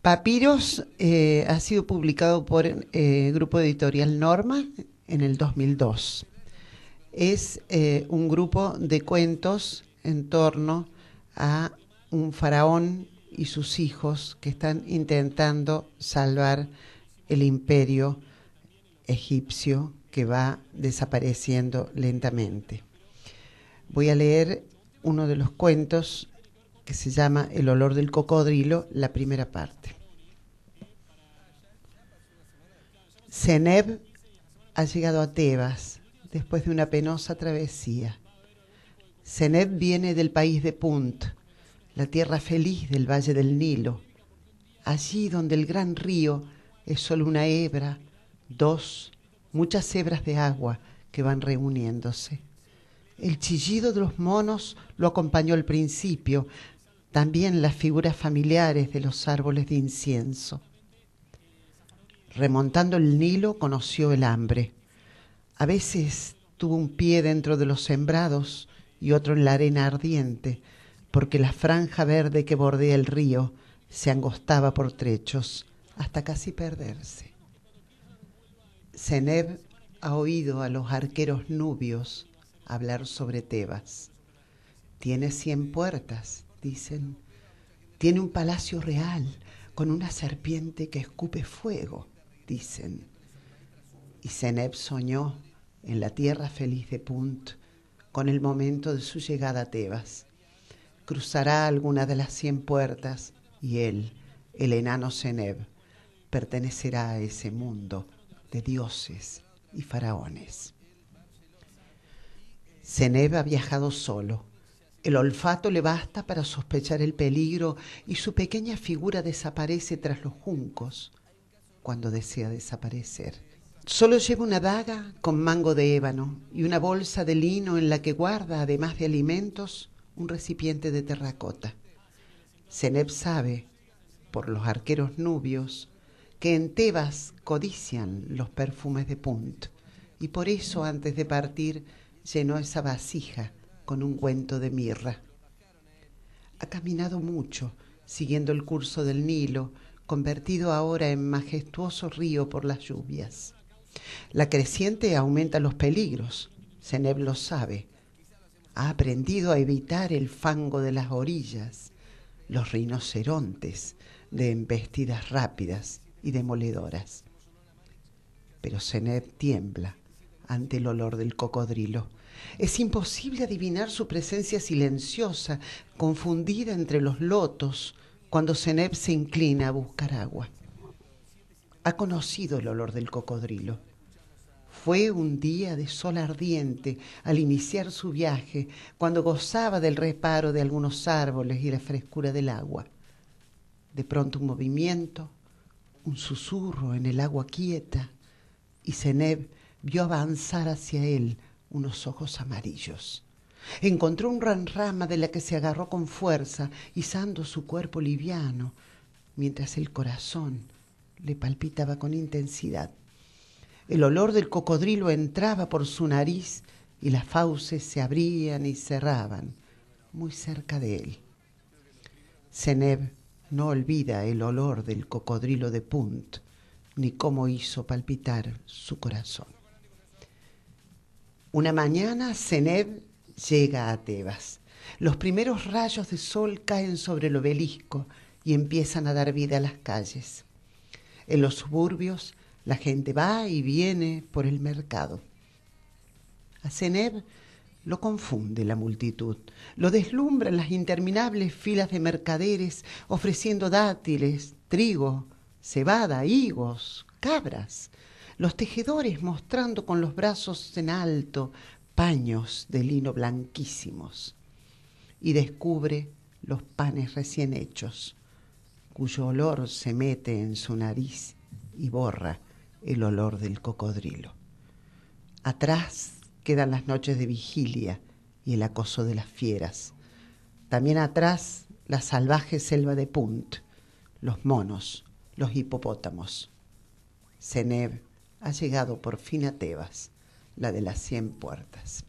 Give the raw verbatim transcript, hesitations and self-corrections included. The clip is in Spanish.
Papiros eh, ha sido publicado por el eh, Grupo Editorial Norma en el dos mil dos. Es eh, un grupo de cuentos en torno a un faraón y sus hijos que están intentando salvar el imperio egipcio que va desapareciendo lentamente. Voy a leer uno de los cuentos que se llama El olor del cocodrilo, la primera parte. Seneb ha llegado a Tebas después de una penosa travesía. Seneb viene del país de Punt, la tierra feliz del valle del Nilo, allí donde el gran río es solo una hebra, dos, muchas hebras de agua que van reuniéndose. El chillido de los monos lo acompañó al principio, también las figuras familiares de los árboles de incienso. Remontando el Nilo conoció el hambre. A veces tuvo un pie dentro de los sembrados y otro en la arena ardiente, porque la franja verde que bordea el río se angostaba por trechos hasta casi perderse. Seneb ha oído a los arqueros nubios hablar sobre Tebas. Tiene cien puertas, dicen. Tiene un palacio real con una serpiente que escupe fuego, dicen. Y Seneb soñó en la tierra feliz de Punt con el momento de su llegada a Tebas. Cruzará alguna de las cien puertas y él, el enano Seneb, pertenecerá a ese mundo de dioses y faraones. Seneb ha viajado solo. El olfato le basta para sospechar el peligro y su pequeña figura desaparece tras los juncos cuando desea desaparecer. Solo lleva una daga con mango de ébano y una bolsa de lino en la que guarda, además de alimentos, un recipiente de terracota. Seneb sabe, por los arqueros nubios, que en Tebas codician los perfumes de Punt, y por eso antes de partir llenó esa vasija con ungüento de mirra. Ha caminado mucho, siguiendo el curso del Nilo, convertido ahora en majestuoso río por las lluvias. La creciente aumenta los peligros, Seneb lo sabe. Ha aprendido a evitar el fango de las orillas, los rinocerontes de embestidas rápidas y demoledoras. Pero Seneb tiembla ante el olor del cocodrilo. Es imposible adivinar su presencia silenciosa, confundida entre los lotos, cuando Seneb se inclina a buscar agua. Ha conocido el olor del cocodrilo. Fue un día de sol ardiente al iniciar su viaje, cuando gozaba del reparo de algunos árboles y la frescura del agua. De pronto un movimiento, un susurro en el agua quieta, y Seneb vio avanzar hacia él unos ojos amarillos. Encontró una gran rama de la que se agarró con fuerza, izando su cuerpo liviano, mientras el corazón le palpitaba con intensidad. El olor del cocodrilo entraba por su nariz y las fauces se abrían y cerraban muy cerca de él. Seneb no olvida el olor del cocodrilo de Punt, ni cómo hizo palpitar su corazón. Una mañana Seneb llega a Tebas. Los primeros rayos de sol caen sobre el obelisco y empiezan a dar vida a las calles. En los suburbios la gente va y viene por el mercado. A Seneb lo confunde la multitud, lo deslumbran las interminables filas de mercaderes ofreciendo dátiles, trigo, cebada, higos, cabras, los tejedores mostrando con los brazos en alto paños de lino blanquísimos, y descubre los panes recién hechos, cuyo olor se mete en su nariz y borra el olor del cocodrilo. Atrás quedan las noches de vigilia y el acoso de las fieras. También atrás la salvaje selva de Punt, los monos, los hipopótamos. Seneb ha llegado por fin a Tebas, la de las cien puertas.